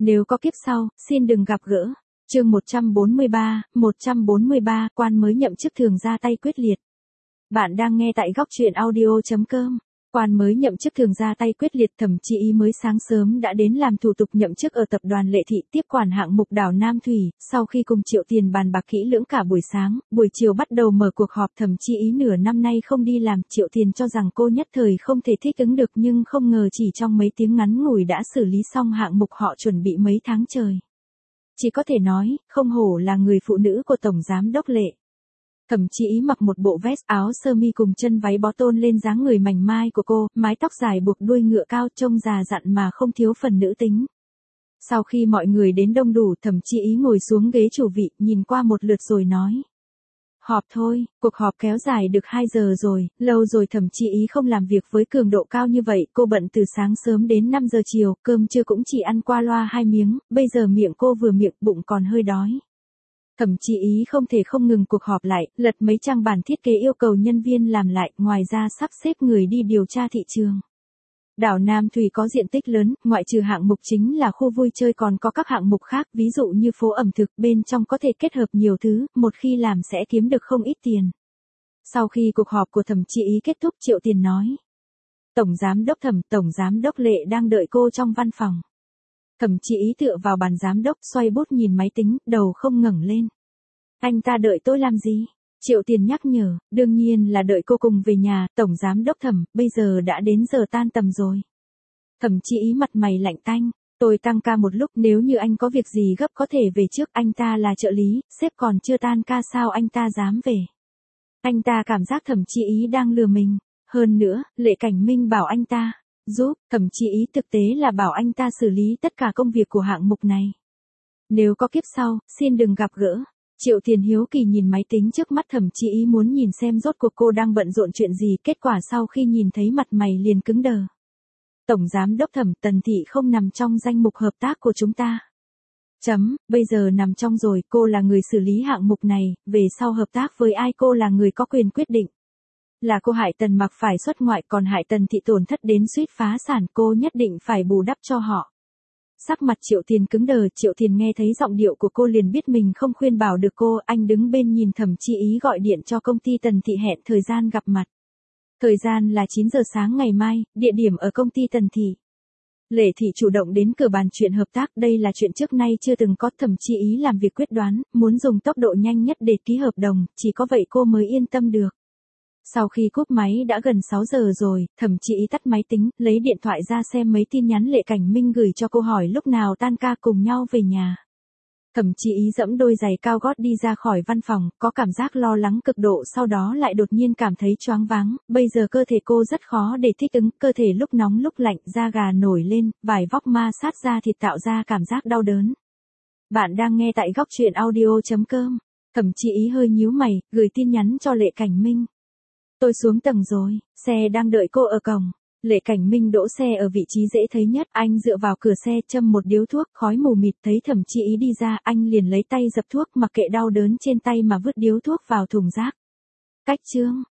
Nếu có kiếp sau, xin đừng gặp gỡ. Chương 143, quan mới nhậm chức thường ra tay quyết liệt. Bạn đang nghe tại góc truyện audio.com. Quan mới nhậm chức thường ra tay quyết liệt, Thẩm Chi Ý mới sáng sớm đã đến làm thủ tục nhậm chức ở tập đoàn Lệ Thị, tiếp quản hạng mục đảo Nam Thủy. Sau khi cùng Triệu Tiền bàn bạc kỹ lưỡng cả buổi sáng, buổi chiều bắt đầu mở cuộc họp. Thẩm Chi Ý nửa năm nay không đi làm, Triệu Tiền cho rằng cô nhất thời không thể thích ứng được, nhưng không ngờ chỉ trong mấy tiếng ngắn ngủi đã xử lý xong hạng mục họ chuẩn bị mấy tháng trời. Chỉ có thể nói, không hổ là người phụ nữ của Tổng Giám Đốc Lệ. Thẩm Chi Ý mặc một bộ vest áo sơ mi cùng chân váy bó tôn lên dáng người mảnh mai của cô, mái tóc dài buộc đuôi ngựa cao trông già dặn mà không thiếu phần nữ tính. Sau khi mọi người đến đông đủ, Thẩm Chi Ý ngồi xuống ghế chủ vị, nhìn qua một lượt rồi nói. Họp thôi, cuộc họp kéo dài được 2 giờ rồi, lâu rồi Thẩm Chi Ý không làm việc với cường độ cao như vậy, cô bận từ sáng sớm đến 5 giờ chiều, cơm trưa cũng chỉ ăn qua loa 2 miếng, bây giờ miệng cô vừa miệng bụng còn hơi đói. Thẩm Chi Ý không thể không ngừng cuộc họp lại, lật mấy trang bản thiết kế yêu cầu nhân viên làm lại, ngoài ra sắp xếp người đi điều tra thị trường. Đảo Nam Thủy có diện tích lớn, ngoại trừ hạng mục chính là khu vui chơi còn có các hạng mục khác, ví dụ như phố ẩm thực, bên trong có thể kết hợp nhiều thứ, một khi làm sẽ kiếm được không ít tiền. Sau khi cuộc họp của Thẩm Chi Ý kết thúc, Triệu Tiền nói. Tổng Giám Đốc Lệ đang đợi cô trong văn phòng. Thẩm Chi Ý tựa vào bàn giám đốc, xoay bút nhìn máy tính, đầu không ngẩng lên. Anh ta đợi tôi làm gì? Triệu Tiền nhắc nhở, đương nhiên là đợi cô cùng về nhà. Tổng Giám Đốc Thẩm, bây giờ đã đến giờ tan tầm rồi. Thẩm Chi Ý mặt mày lạnh tanh, tôi tăng ca một lúc, nếu như anh có việc gì gấp có thể về trước. Anh ta là trợ lý, sếp còn chưa tan ca sao anh ta dám về? Anh ta cảm giác Thẩm Chi Ý đang lừa mình. Hơn nữa, Lệ Cảnh Minh bảo anh ta giúp. Thẩm Chi Ý thực tế là bảo anh ta xử lý tất cả công việc của hạng mục này. Nếu có kiếp sau, xin đừng gặp gỡ. Triệu Tiền hiếu kỳ nhìn máy tính trước mắt, Thẩm Chi Ý muốn nhìn xem rốt cuộc cô đang bận rộn chuyện gì, kết quả sau khi nhìn thấy mặt mày liền cứng đờ. Tổng Giám Đốc Thẩm, Tần Thị không nằm trong danh mục hợp tác của chúng ta. Bây giờ nằm trong rồi, cô là người xử lý hạng mục này, về sau hợp tác với ai cô là người có quyền quyết định. Là cô hại Tần Mặc phải xuất ngoại, còn hại Tần Thị tổn thất đến suýt phá sản, cô nhất định phải bù đắp cho họ. Sắc mặt Triệu Tiền cứng đờ, Triệu Tiền nghe thấy giọng điệu của cô liền biết mình không khuyên bảo được cô, anh đứng bên nhìn Thẩm Chi Ý gọi điện cho công ty Tần Thị hẹn thời gian gặp mặt. Thời gian là 9 giờ sáng ngày mai, địa điểm ở công ty Tần Thị. Lệ Thị chủ động đến cửa bàn chuyện hợp tác, đây là chuyện trước nay chưa từng có. Thẩm Chi Ý làm việc quyết đoán, muốn dùng tốc độ nhanh nhất để ký hợp đồng, chỉ có vậy cô mới yên tâm được. Sau khi cúp máy đã gần 6 giờ rồi, Thẩm Chi Ý tắt máy tính, lấy điện thoại ra xem mấy tin nhắn Lệ Cảnh Minh gửi cho cô hỏi lúc nào tan ca cùng nhau về nhà. Thẩm Chi Ý giẫm đôi giày cao gót đi ra khỏi văn phòng, có cảm giác lo lắng cực độ, sau đó lại đột nhiên cảm thấy choáng váng, bây giờ cơ thể cô rất khó để thích ứng, cơ thể lúc nóng lúc lạnh, da gà nổi lên, vải vóc ma sát da thịt tạo ra cảm giác đau đớn. Bạn đang nghe tại góc truyện audio.com. Thẩm Chi Ý hơi nhíu mày, gửi tin nhắn cho Lệ Cảnh Minh. Tôi xuống tầng rồi, xe đang đợi cô ở cổng. Lệ Cảnh Minh đỗ xe ở vị trí dễ thấy nhất, anh dựa vào cửa xe châm một điếu thuốc, khói mù mịt, thấy Thẩm Chi Ý đi ra, anh liền lấy tay dập thuốc, mặc kệ đau đớn trên tay mà vứt điếu thuốc vào thùng rác. Cách chương